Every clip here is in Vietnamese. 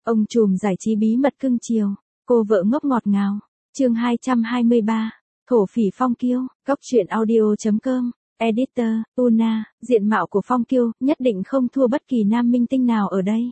Ông trùm giải trí bí mật cưng chiều, cô vợ ngốc ngọt ngào. Chương 223. Thổ phỉ Phong Kiêu, Cóc truyện audio.com. Editor, Una, diện mạo của Phong Kiêu nhất định không thua bất kỳ nam minh tinh nào ở đây.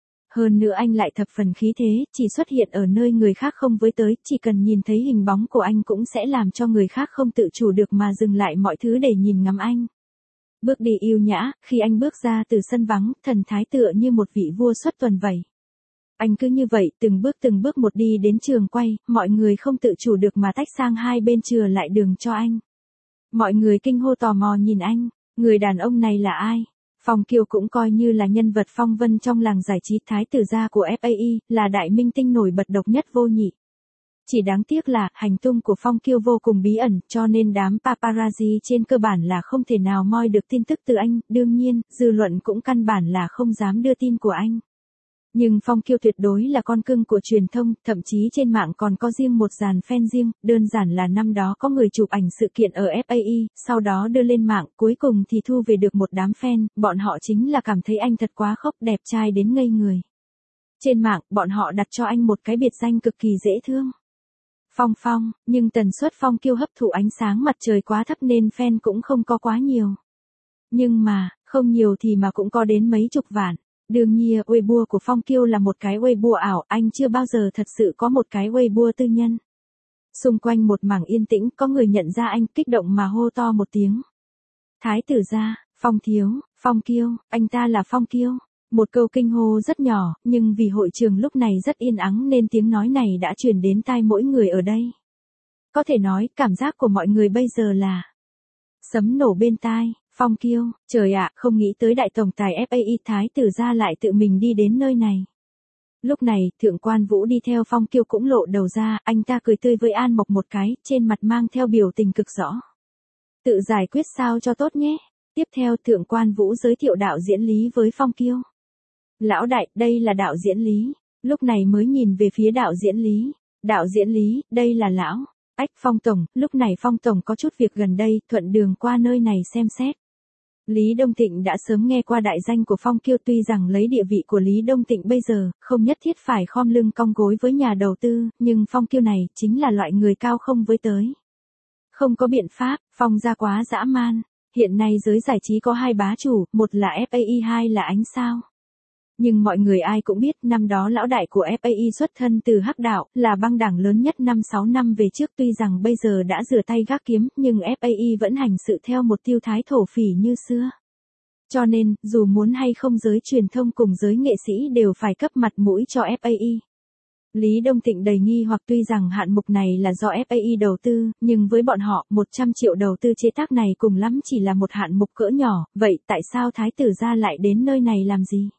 Hơn nữa anh lại thập phần khí thế, chỉ xuất hiện ở nơi người khác không với tới, chỉ cần nhìn thấy hình bóng của anh cũng sẽ làm cho người khác không tự chủ được mà dừng lại mọi thứ để nhìn ngắm anh. Bước đi yêu nhã, khi anh bước ra từ sân vắng, thần thái tựa như một vị vua xuất tuần vậy. Anh cứ như vậy, từng bước một đi đến trường quay, mọi người không tự chủ được mà tách sang hai bên chừa lại đường cho anh. Mọi người kinh hô tò mò nhìn anh, người đàn ông này là ai? Phong Kiêu cũng coi như là nhân vật phong vân trong làng giải trí thái tử gia của FAE, là đại minh tinh nổi bật độc nhất vô nhị. Chỉ đáng tiếc là, hành tung của Phong Kiêu vô cùng bí ẩn, cho nên đám paparazzi trên cơ bản là không thể nào moi được tin tức từ anh, đương nhiên, dư luận cũng căn bản là không dám đưa tin của anh. Nhưng Phong Kiêu tuyệt đối là con cưng của truyền thông, thậm chí trên mạng còn có riêng một dàn fan riêng, đơn giản là năm đó có người chụp ảnh sự kiện ở FAE, sau đó đưa lên mạng, cuối cùng thì thu về được một đám fan, bọn họ chính là cảm thấy anh thật quá khốc, đẹp trai đến ngây người. Trên mạng, bọn họ đặt cho anh một cái biệt danh cực kỳ dễ thương. Phong, nhưng tần suất Phong Kiêu hấp thụ ánh sáng mặt trời quá thấp nên fan cũng không có quá nhiều. Nhưng mà, không nhiều thì mà cũng có đến mấy chục vạn. Đương nhiên, Weibo của Phong Kiêu là một cái Weibo ảo, anh chưa bao giờ thật sự có một cái Weibo tư nhân. Xung quanh một mảng yên tĩnh, có người nhận ra anh, kích động mà hô to một tiếng. Thái tử gia, Phong thiếu, Phong Kiêu, anh ta là Phong Kiêu. Một câu kinh hô rất nhỏ, nhưng vì hội trường lúc này rất yên ắng nên tiếng nói này đã truyền đến tai mỗi người ở đây. Có thể nói, cảm giác của mọi người bây giờ là sấm nổ bên tai. Phong Kiêu, trời ạ, không nghĩ tới đại tổng tài FAE thái tử gia lại tự mình đi đến nơi này. Lúc này, Thượng quan Vũ đi theo Phong Kiêu cũng lộ đầu ra, anh ta cười tươi với An Mộc một cái, trên mặt mang theo biểu tình cực rõ. Tự giải quyết sao cho tốt nhé. Tiếp theo Thượng quan Vũ giới thiệu đạo diễn Lý với Phong Kiêu. Lão đại, đây là đạo diễn Lý. Lúc này mới nhìn về phía đạo diễn Lý. Đạo diễn Lý, đây là lão. Ách Phong Tổng, lúc này Phong Tổng có chút việc gần đây, thuận đường qua nơi này xem xét. Lý Đông Thịnh đã sớm nghe qua đại danh của Phong Kiêu, tuy rằng lấy địa vị của Lý Đông Thịnh bây giờ, không nhất thiết phải khom lưng cong gối với nhà đầu tư, nhưng Phong Kiêu này chính là loại người cao không với tới. Không có biện pháp, Phong gia quá dã man. Hiện nay giới giải trí có hai bá chủ, một là FAE, hai là Ánh Sao. Nhưng mọi người ai cũng biết năm đó lão đại của FAE xuất thân từ Hắc Đạo, là băng đảng lớn nhất 5-6 năm về trước, tuy rằng bây giờ đã rửa tay gác kiếm, nhưng FAE vẫn hành sự theo một tiêu thái thổ phỉ như xưa. Cho nên, dù muốn hay không giới truyền thông cùng giới nghệ sĩ đều phải cấp mặt mũi cho FAE. Lý Đông Thịnh đầy nghi hoặc, tuy rằng hạng mục này là do FAE đầu tư, nhưng với bọn họ, 100 triệu đầu tư chế tác này cùng lắm chỉ là một hạng mục cỡ nhỏ, vậy tại sao thái tử gia lại đến nơi này làm gì?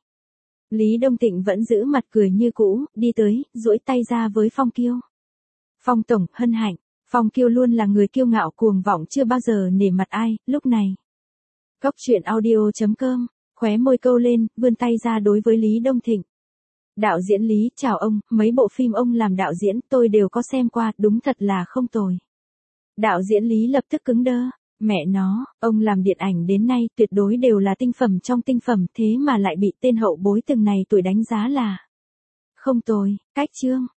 Lý Đông Thịnh vẫn giữ mặt cười như cũ, đi tới, duỗi tay ra với Phong Kiêu. Phong Tổng, hân hạnh. Phong Kiêu luôn là người kiêu ngạo cuồng vọng, chưa bao giờ nể mặt ai, lúc này. Cóc truyện audio.com, khóe môi câu lên, vươn tay ra đối với Lý Đông Thịnh. Đạo diễn Lý, chào ông, mấy bộ phim ông làm đạo diễn tôi đều có xem qua, đúng thật là không tồi. Đạo diễn Lý lập tức cứng đơ. Mẹ nó, ông làm điện ảnh đến nay tuyệt đối đều là tinh phẩm trong tinh phẩm, thế mà lại bị tên hậu bối từng này tuổi đánh giá là không tồi. Cách chương,